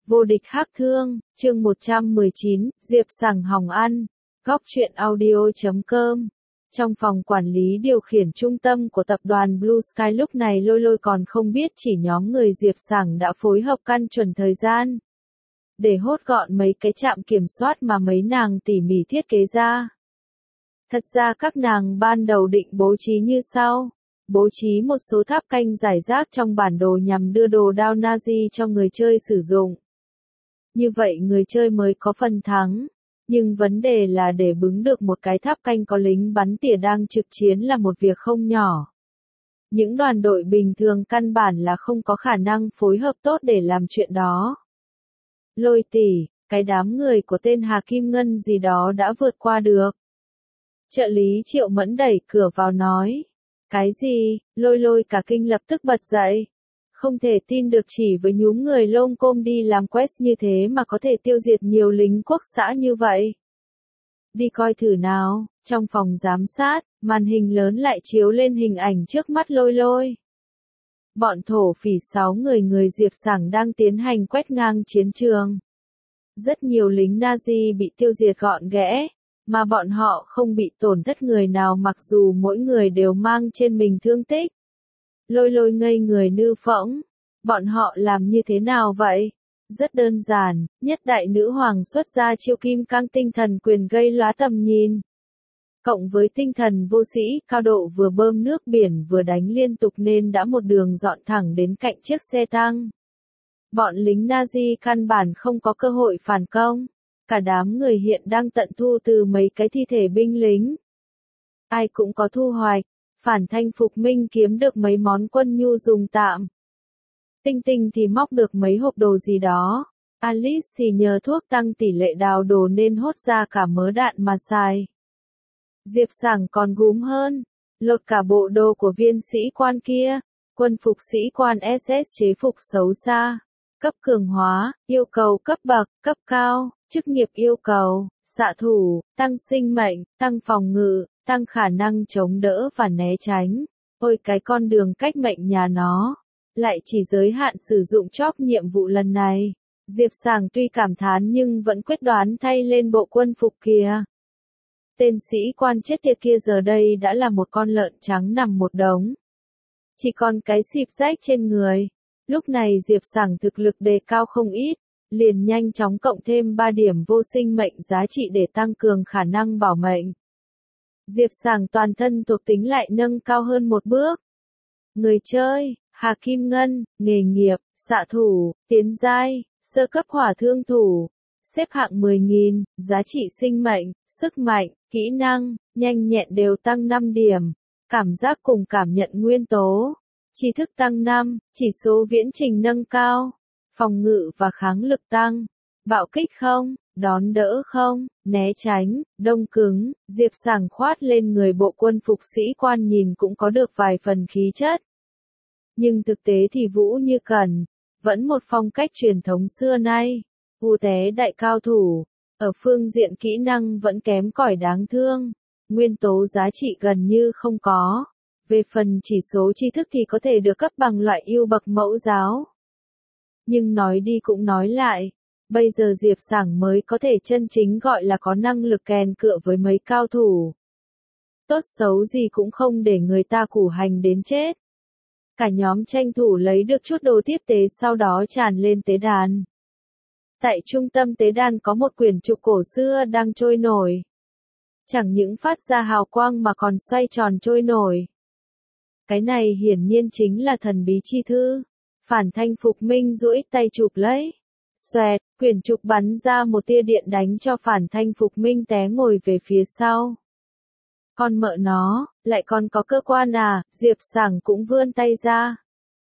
Vô địch hắc thương, chương 119, Diệp Sảng hỏng ăn. Góc truyện audio.com. Trong phòng quản lý điều khiển trung tâm của tập đoàn Blue Sky lúc này Lôi Lôi còn không biết chỉ nhóm người Diệp Sảng đã phối hợp căn chuẩn thời gian để hốt gọn mấy cái trạm kiểm soát mà mấy nàng tỉ mỉ thiết kế ra. Thật ra các nàng ban đầu định bố trí như sau. Bố trí một số tháp canh rải rác trong bản đồ nhằm đưa đồ đao Nazi cho người chơi sử dụng. Như vậy người chơi mới có phần thắng. Nhưng vấn đề là để bứng được một cái tháp canh có lính bắn tỉa đang trực chiến là một việc không nhỏ. Những đoàn đội bình thường căn bản là không có khả năng phối hợp tốt để làm chuyện đó. Lôi tỷ, cái đám người của tên Hà Kim Ngân gì đó đã vượt qua được. Trợ lý Triệu Mẫn đẩy cửa vào nói. Cái gì? Lôi Lôi cả kinh lập tức bật dậy. Không thể tin được chỉ với nhúm người lông côm đi làm quest như thế mà có thể tiêu diệt nhiều lính quốc xã như vậy. Đi coi thử nào, trong phòng giám sát, màn hình lớn lại chiếu lên hình ảnh trước mắt Lôi Lôi. Bọn thổ phỉ 6 người Diệp Sảng đang tiến hành quét ngang chiến trường. Rất nhiều lính Nazi bị tiêu diệt gọn ghẽ, mà bọn họ không bị tổn thất người nào mặc dù mỗi người đều mang trên mình thương tích. Lôi Lôi ngây người nư phỗng. Bọn họ làm như thế nào vậy? Rất đơn giản, nhất đại nữ hoàng xuất ra chiêu kim cang tinh thần quyền gây lóa tầm nhìn. Cộng với tinh thần vô sĩ, cao độ vừa bơm nước biển vừa đánh liên tục nên đã một đường dọn thẳng đến cạnh chiếc xe tăng. Bọn lính Nazi căn bản không có cơ hội phản công. Cả đám người hiện đang tận thu từ mấy cái thi thể binh lính. Ai cũng có thu hoạch. Phản Thanh Phục Minh kiếm được mấy món quân nhu dùng tạm. Tinh Tinh thì móc được mấy hộp đồ gì đó. Alice thì nhờ thuốc tăng tỷ lệ đào đồ nên hốt ra cả mớ đạn mà xài. Diệp Sảng còn gúm hơn. Lột cả bộ đồ của viên sĩ quan kia. Quân phục sĩ quan SS chế phục xấu xa. Cấp cường hóa, yêu cầu cấp bậc, cấp cao, chức nghiệp yêu cầu, xạ thủ, tăng sinh mệnh, tăng phòng ngự, tăng khả năng chống đỡ và né tránh. Ôi cái con đường cách mệnh nhà nó. Lại chỉ giới hạn sử dụng chóp nhiệm vụ lần này. Diệp Sảng tuy cảm thán nhưng vẫn quyết đoán thay lên bộ quân phục kia. Tên sĩ quan chết tiệt kia giờ đây đã là một con lợn trắng nằm một đống. Chỉ còn cái xịp rách trên người. Lúc này Diệp Sảng thực lực đề cao không ít. Liền nhanh chóng cộng thêm 3 điểm vô sinh mệnh giá trị để tăng cường khả năng bảo mệnh. Diệp Sảng toàn thân thuộc tính lại nâng cao hơn một bước. Người chơi, Hà Kim Ngân, nghề nghiệp, xạ thủ, tiến giai, sơ cấp hỏa thương thủ, xếp hạng 10.000, giá trị sinh mệnh, sức mạnh, kỹ năng, nhanh nhẹn đều tăng 5 điểm, cảm giác cùng cảm nhận nguyên tố, tri thức tăng 5, chỉ số viễn trình nâng cao, phòng ngự và kháng lực tăng, bạo kích không, đón đỡ không, né tránh, đông cứng, Diệp Sảng khoát lên người bộ quân phục sĩ quan nhìn cũng có được vài phần khí chất. Nhưng thực tế thì Vũ Như Cần, vẫn một phong cách truyền thống xưa nay, ưu té đại cao thủ, ở phương diện kỹ năng vẫn kém cỏi đáng thương, nguyên tố giá trị gần như không có. Về phần chỉ số tri thức thì có thể được cấp bằng loại yêu bậc mẫu giáo. Nhưng nói đi cũng nói lại, bây giờ Diệp Sảng mới có thể chân chính gọi là có năng lực kèn cựa với mấy cao thủ. Tốt xấu gì cũng không để người ta củ hành đến chết. Cả nhóm tranh thủ lấy được chút đồ tiếp tế sau đó tràn lên tế đàn. Tại trung tâm tế đàn có một quyển trục cổ xưa đang trôi nổi. Chẳng những phát ra hào quang mà còn xoay tròn trôi nổi. Cái này hiển nhiên chính là thần bí chi thư. Phản Thanh Phục Minh duỗi tay chụp lấy. Xoẹt, quyển trục bắn ra một tia điện đánh cho Phản Thanh Phục Minh té ngồi về phía sau. Con mợ nó, lại còn có cơ quan à, Diệp Sảng cũng vươn tay ra.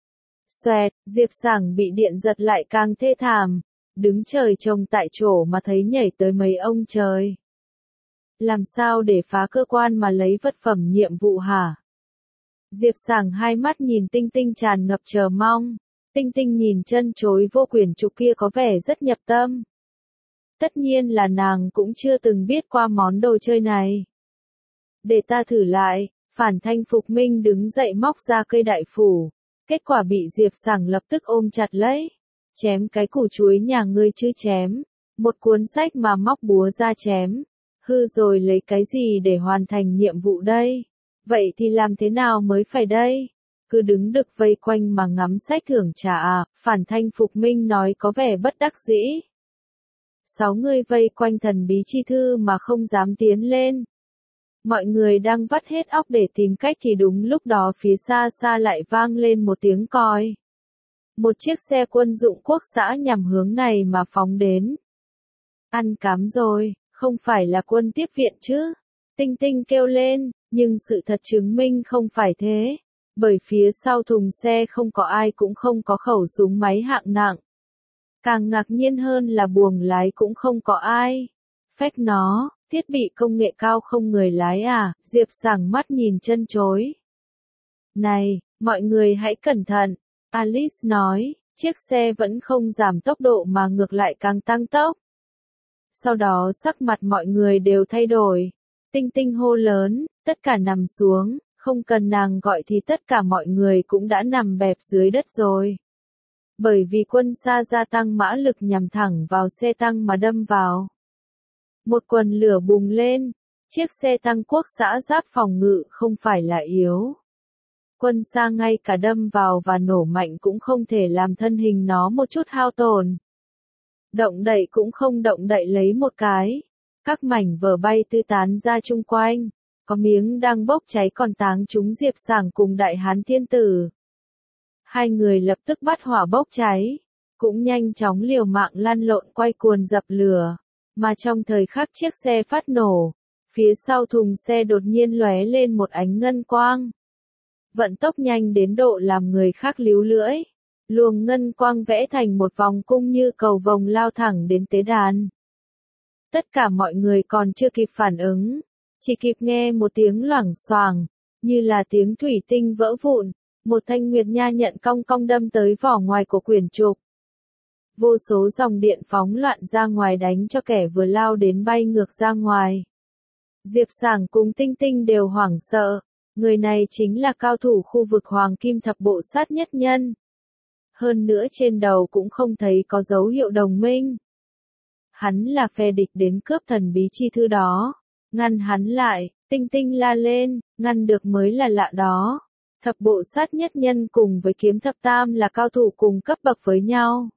Xoẹt, Diệp Sảng bị điện giật lại càng thê thảm. Đứng trời trông tại chỗ mà thấy nhảy tới mấy ông trời. Làm sao để phá cơ quan mà lấy vật phẩm nhiệm vụ hả? Diệp Sảng hai mắt nhìn Tinh Tinh tràn ngập chờ mong. Tinh Tinh nhìn chân chối vô quyển trục kia có vẻ rất nhập tâm. Tất nhiên là nàng cũng chưa từng biết qua món đồ chơi này. Để ta thử lại, Phản Thanh Phục Minh đứng dậy móc ra cây đại phủ. Kết quả bị Diệp Sảng lập tức ôm chặt lấy. Chém cái củ chuối nhà ngươi chứ chém. Một cuốn sách mà móc búa ra chém. Hư rồi lấy cái gì để hoàn thành nhiệm vụ đây? Vậy thì làm thế nào mới phải đây? Cứ đứng đực vây quanh mà ngắm sách thưởng trả à? Phản Thanh Phục Minh nói có vẻ bất đắc dĩ. 6 người vây quanh thần bí chi thư mà không dám tiến lên. Mọi người đang vắt hết óc để tìm cách thì đúng lúc đó phía xa xa lại vang lên một tiếng còi. Một chiếc xe quân dụng quốc xã nhằm hướng này mà phóng đến. Ăn cám rồi, không phải là quân tiếp viện chứ? Tinh Tinh kêu lên, nhưng sự thật chứng minh không phải thế. Bởi phía sau thùng xe không có ai cũng không có khẩu súng máy hạng nặng. Càng ngạc nhiên hơn là buồng lái cũng không có ai. Phách nó, thiết bị công nghệ cao không người lái à? Diệp Sảng mắt nhìn chân chối. Này, mọi người hãy cẩn thận. Alice nói, chiếc xe vẫn không giảm tốc độ mà ngược lại càng tăng tốc. Sau đó sắc mặt mọi người đều thay đổi. Tinh Tinh hô lớn, tất cả nằm xuống, không cần nàng gọi thì tất cả mọi người cũng đã nằm bẹp dưới đất rồi. Bởi vì quân xa gia tăng mã lực nhằm thẳng vào xe tăng mà đâm vào. Một quần lửa bùng lên, chiếc xe tăng quốc xã giáp phòng ngự không phải là yếu. Quân xa ngay cả đâm vào và nổ mạnh cũng không thể làm thân hình nó một chút hao tổn. Động đậy cũng không động đậy lấy một cái. Các mảnh vỡ bay tứ tán ra chung quanh. Có miếng đang bốc cháy còn táng trúng Diệp Sảng cùng Đại Hán Thiên Tử. Hai người lập tức bắt hỏa bốc cháy. Cũng nhanh chóng liều mạng lăn lộn quay cuồng dập lửa. Mà trong thời khắc chiếc xe phát nổ, phía sau thùng xe đột nhiên lóe lên một ánh ngân quang. Vận tốc nhanh đến độ làm người khác líu lưỡi. Luồng ngân quang vẽ thành một vòng cung như cầu vồng lao thẳng đến tế đàn. Tất cả mọi người còn chưa kịp phản ứng, chỉ kịp nghe một tiếng loảng xoảng, như là tiếng thủy tinh vỡ vụn, một thanh nguyệt nha nhận cong cong đâm tới vỏ ngoài của quyển trục. Vô số dòng điện phóng loạn ra ngoài đánh cho kẻ vừa lao đến bay ngược ra ngoài. Diệp Sảng cùng Tinh Tinh đều hoảng sợ, người này chính là cao thủ khu vực Hoàng Kim Thập Bộ Sát Nhất Nhân. Hơn nữa trên đầu cũng không thấy có dấu hiệu đồng minh. Hắn là phe địch đến cướp thần bí chi thư đó. Ngăn hắn lại, Tinh Tinh la lên, ngăn được mới là lạ đó. Thập Bộ Sát Nhất Nhân cùng với Kiếm Thập Tam là cao thủ cùng cấp bậc với nhau.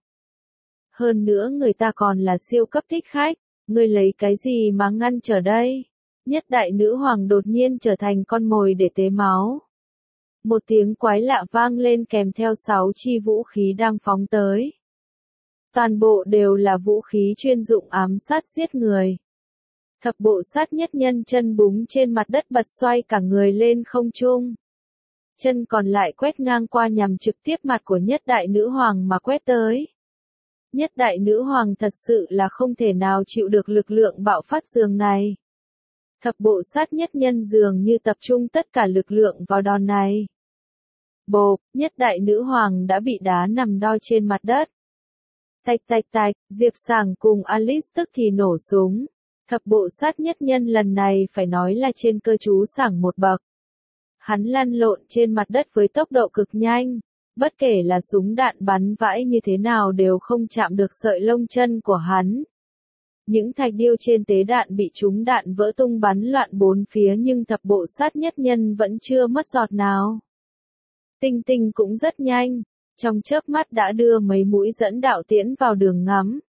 Hơn nữa người ta còn là siêu cấp thích khách, ngươi lấy cái gì mà ngăn trở đây? Nhất đại nữ hoàng đột nhiên trở thành con mồi để tế máu. Một tiếng quái lạ vang lên kèm theo 6 chi vũ khí đang phóng tới. Toàn bộ đều là vũ khí chuyên dụng ám sát giết người. Thập Bộ Sát Nhất Nhân chân búng trên mặt đất bật xoay cả người lên không trung. Chân còn lại quét ngang qua nhằm trực tiếp mặt của nhất đại nữ hoàng mà quét tới. Nhất đại nữ hoàng thật sự là không thể nào chịu được lực lượng bạo phát dường này. Thập Bộ Sát Nhất Nhân dường như tập trung tất cả lực lượng vào đòn này. Bộp, nhất đại nữ hoàng đã bị đá nằm đoi trên mặt đất. Tạch tạch tạch, Diệp Sảng cùng Alice tức thì nổ súng. Thập Bộ Sát Nhất Nhân lần này phải nói là trên cơ chú Sảng một bậc. Hắn lăn lộn trên mặt đất với tốc độ cực nhanh. Bất kể là súng đạn bắn vãi như thế nào đều không chạm được sợi lông chân của hắn. Những thạch điêu trên tế đạn bị trúng đạn vỡ tung bắn loạn bốn phía nhưng Thập Bộ Sát Nhất Nhân vẫn chưa mất giọt nào. Tinh Tinh cũng rất nhanh, trong chớp mắt đã đưa mấy mũi dẫn đạo tiễn vào đường ngắm.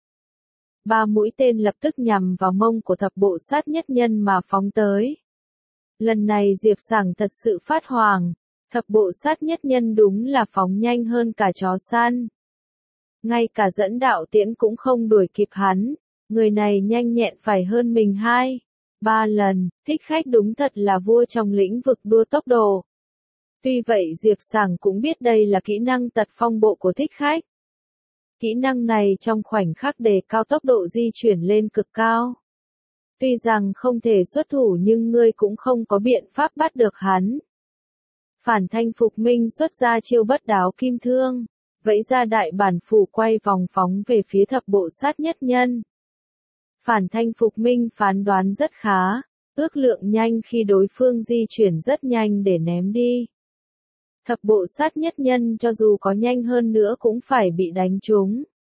3 mũi tên lập tức nhằm vào mông của Thập Bộ Sát Nhất Nhân mà phóng tới. Lần này Diệp Sảng thật sự phát hoảng, Thập Bộ Sát Nhất Nhân đúng là phóng nhanh hơn cả chó săn. Ngay cả dẫn đạo tiễn cũng không đuổi kịp hắn, người này nhanh nhẹn phải hơn mình 2-3 lần, thích khách đúng thật là vua trong lĩnh vực đua tốc độ. Tuy vậy Diệp Sảng cũng biết đây là kỹ năng tật phong bộ của thích khách. Kỹ năng này trong khoảnh khắc đề cao tốc độ di chuyển lên cực cao. Tuy rằng không thể xuất thủ nhưng ngươi cũng không có biện pháp bắt được hắn. Phản Thanh Phục Minh xuất ra chiêu bất đáo kim thương, vẫy ra đại bản phủ quay vòng phóng về phía Thập Bộ Sát Nhất Nhân. Phản Thanh Phục Minh phán đoán rất khá, ước lượng nhanh khi đối phương di chuyển rất nhanh để ném đi. Thập Bộ Sát Nhất Nhân cho dù có nhanh hơn nữa cũng phải bị đánh trúng.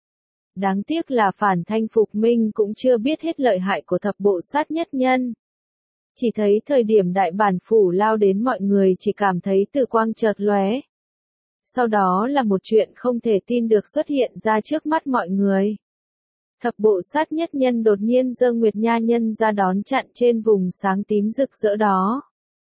Đáng tiếc là Phản Thanh Phục Minh cũng chưa biết hết lợi hại của thập bộ sát nhất nhân. Chỉ thấy thời điểm đại bản phủ lao đến mọi người chỉ cảm thấy từ quang chợt lóe. Sau đó là một chuyện không thể tin được xuất hiện ra trước mắt mọi người. Thập bộ sát nhất nhân đột nhiên giơ Nguyệt Nha Nhân ra đón chặn trên vùng sáng tím rực rỡ đó.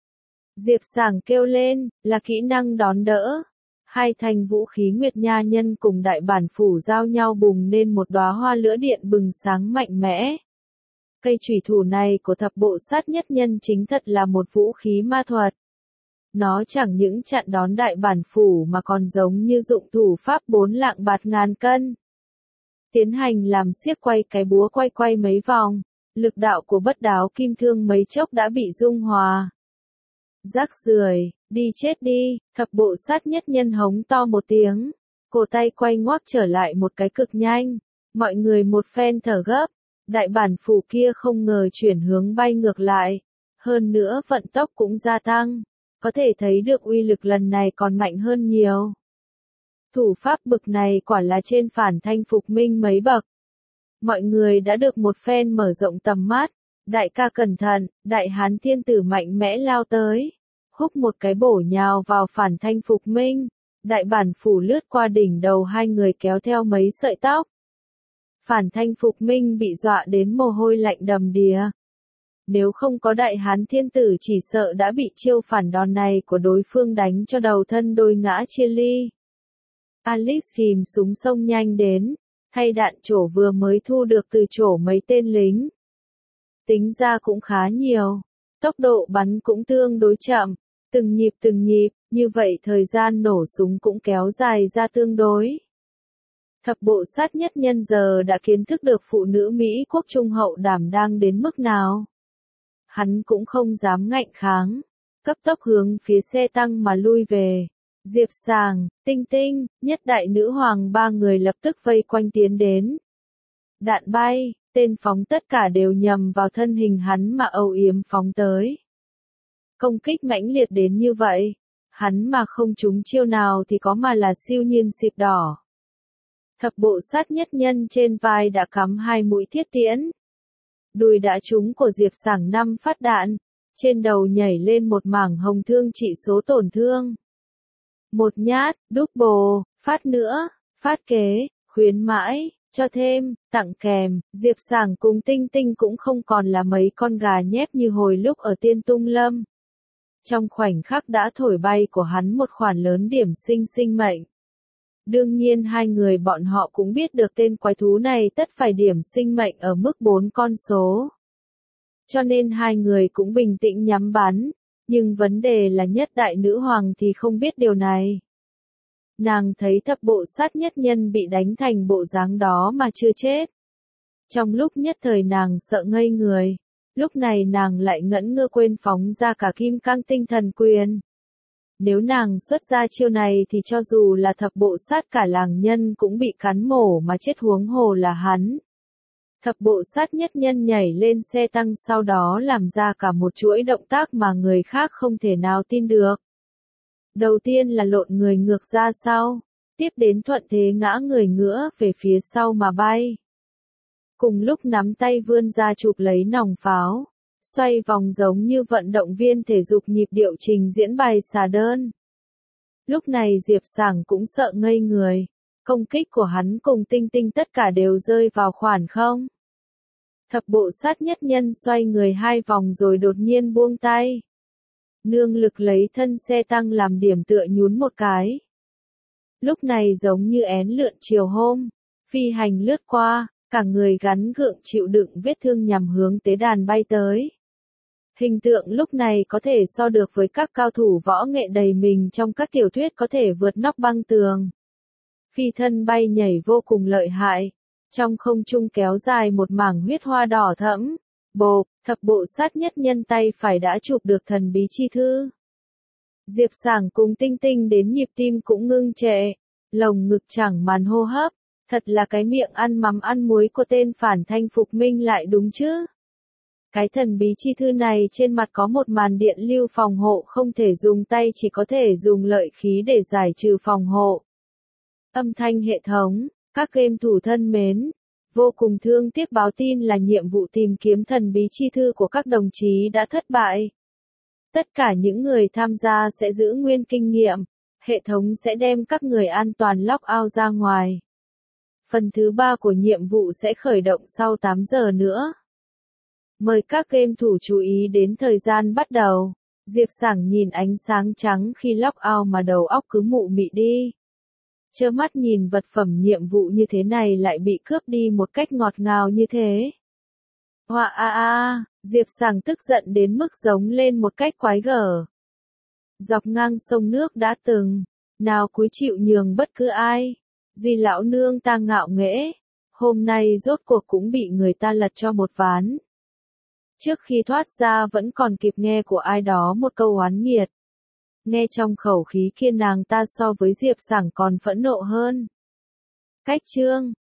Diệp Sảng kêu lên, là kỹ năng đón đỡ. Hai thanh vũ khí Nguyệt Nha Nhân cùng đại bản phủ giao nhau bùng nên một đóa hoa lửa điện bừng sáng mạnh mẽ. Cây chủy thủ này của thập bộ sát nhất nhân chính thật là một vũ khí ma thuật. Nó chẳng những chặn đón đại bản phủ mà còn giống như dụng thủ pháp 4 lạng bạt ngàn cân. Tiến hành làm xiếc quay cái búa quay quay mấy vòng, lực đạo của bất đáo kim thương mấy chốc đã bị dung hòa. Rác rưởi, đi chết đi, thập bộ sát nhất nhân hống to một tiếng, cổ tay quay ngoắc trở lại một cái cực nhanh, mọi người một phen thở gấp, đại bản phủ kia không ngờ chuyển hướng bay ngược lại, hơn nữa vận tốc cũng gia tăng, có thể thấy được uy lực lần này còn mạnh hơn nhiều. Thủ pháp bực này quả là trên Phản Thanh Phục Minh mấy bậc. Mọi người đã được một phen mở rộng tầm mắt, đại ca cẩn thận, đại hán thiên tử mạnh mẽ lao tới, húc một cái bổ nhào vào Phản Thanh Phục Minh, đại bản phủ lướt qua đỉnh đầu hai người kéo theo mấy sợi tóc. Phản Thanh Phục Minh bị dọa đến mồ hôi lạnh đầm đìa. Nếu không có đại hán thiên tử chỉ sợ đã bị chiêu phản đòn này của đối phương đánh cho đầu thân đôi ngã chia ly. Alice ghim súng xông nhanh đến, thay đạn trổ vừa mới thu được từ trổ mấy tên lính. Tính ra cũng khá nhiều, tốc độ bắn cũng tương đối chậm, từng nhịp, như vậy thời gian nổ súng cũng kéo dài ra tương đối. Thập bộ sát nhất nhân giờ đã kiến thức được phụ nữ Mỹ quốc trung hậu đảm đang đến mức nào. Hắn cũng không dám ngạnh kháng, cấp tốc hướng phía xe tăng mà lui về. Diệp Sảng, Tinh Tinh, nhất đại nữ hoàng ba người lập tức vây quanh tiến đến. Đạn bay, tên phóng tất cả đều nhằm vào thân hình hắn mà âu yếm phóng tới. Công kích mãnh liệt đến như vậy, hắn mà không trúng chiêu nào thì có mà là siêu nhiên xịp đỏ. Thập bộ sát nhất nhân trên vai đã cắm 2 mũi thiết tiễn. Đùi đã trúng của Diệp Sảng 5 phát đạn, trên đầu nhảy lên một mảng hồng thương trị số tổn thương. Một nhát, double, phát nữa, phát kế, khuyến mãi, cho thêm, tặng kèm, Diệp Sảng cùng Tinh Tinh cũng không còn là mấy con gà nhép như hồi lúc ở Tiên Tung Lâm. Trong khoảnh khắc đã thổi bay của hắn một khoản lớn điểm sinh mệnh. Đương nhiên hai người bọn họ cũng biết được tên quái thú này tất phải điểm sinh mệnh ở mức 4 con số. Cho nên hai người cũng bình tĩnh nhắm bắn, nhưng vấn đề là nhất đại nữ hoàng thì không biết điều này. Nàng thấy thập bộ sát nhất nhân bị đánh thành bộ dáng đó mà chưa chết. Trong lúc nhất thời nàng sợ ngây người, lúc này nàng lại ngẫn ngơ quên phóng ra cả kim cang tinh thần quyền. Nếu nàng xuất ra chiêu này thì cho dù là thập bộ sát cả làng nhân cũng bị cắn mổ mà chết, huống hồ là hắn. Thập bộ sát nhất nhân nhảy lên xe tăng sau đó làm ra cả một chuỗi động tác mà người khác không thể nào tin được. Đầu tiên là lộn người ngược ra sau, tiếp đến thuận thế ngã người ngửa về phía sau mà bay. Cùng lúc nắm tay vươn ra chụp lấy nòng pháo, xoay vòng giống như vận động viên thể dục nhịp điệu trình diễn bài xà đơn. Lúc này Diệp Sảng cũng sợ ngây người, công kích của hắn cùng Tinh Tinh tất cả đều rơi vào khoảng không. Thập bộ sát nhất nhân xoay người 2 vòng rồi đột nhiên buông tay. Nương lực lấy thân xe tăng làm điểm tựa nhún một cái. Lúc này giống như én lượn chiều hôm, phi hành lướt qua, cả người gắn gượng chịu đựng vết thương nhằm hướng tế đàn bay tới. Hình tượng lúc này có thể so được với các cao thủ võ nghệ đầy mình trong các tiểu thuyết có thể vượt nóc băng tường. Phi thân bay nhảy vô cùng lợi hại, trong không trung kéo dài một mảng huyết hoa đỏ thẫm. Bộp, thập bộ sát nhất nhân tay phải đã chụp được thần bí chi thư. Diệp Sảng cùng Tinh Tinh đến nhịp tim cũng ngưng trệ, lồng ngực chẳng màn hô hấp, thật là cái miệng ăn mắm ăn muối của tên Phản Thanh Phục Minh lại đúng chứ. Cái thần bí chi thư này trên mặt có một màn điện lưu phòng hộ, không thể dùng tay, chỉ có thể dùng lợi khí để giải trừ phòng hộ. Âm thanh hệ thống, Các game thủ thân mến, vô cùng thương tiếc báo tin là nhiệm vụ tìm kiếm thần bí chi thư của các đồng chí đã thất bại. Tất cả những người tham gia sẽ giữ nguyên kinh nghiệm, hệ thống sẽ đem các người an toàn lock out ra ngoài. Phần thứ 3 của nhiệm vụ sẽ khởi động sau 8 giờ nữa. Mời các game thủ chú ý đến thời gian bắt đầu. Diệp Sảng nhìn ánh sáng trắng khi lock out mà đầu óc cứ mụ mị đi. Trơ mắt nhìn vật phẩm nhiệm vụ như thế này lại bị cướp đi một cách ngọt ngào như thế. Hoa a a, Diệp Sảng tức giận đến mức giống lên một cách quái gở. Dọc ngang sông nước đã từng, nào cúi chịu nhường bất cứ ai. Duy lão nương ta ngạo nghễ, hôm nay rốt cuộc cũng bị người ta lật cho một ván. Trước khi thoát ra vẫn còn kịp nghe của ai đó một câu oán nghiệt. Nghe trong khẩu khí kia nàng ta so với Diệp Sảng còn phẫn nộ hơn. Cách chương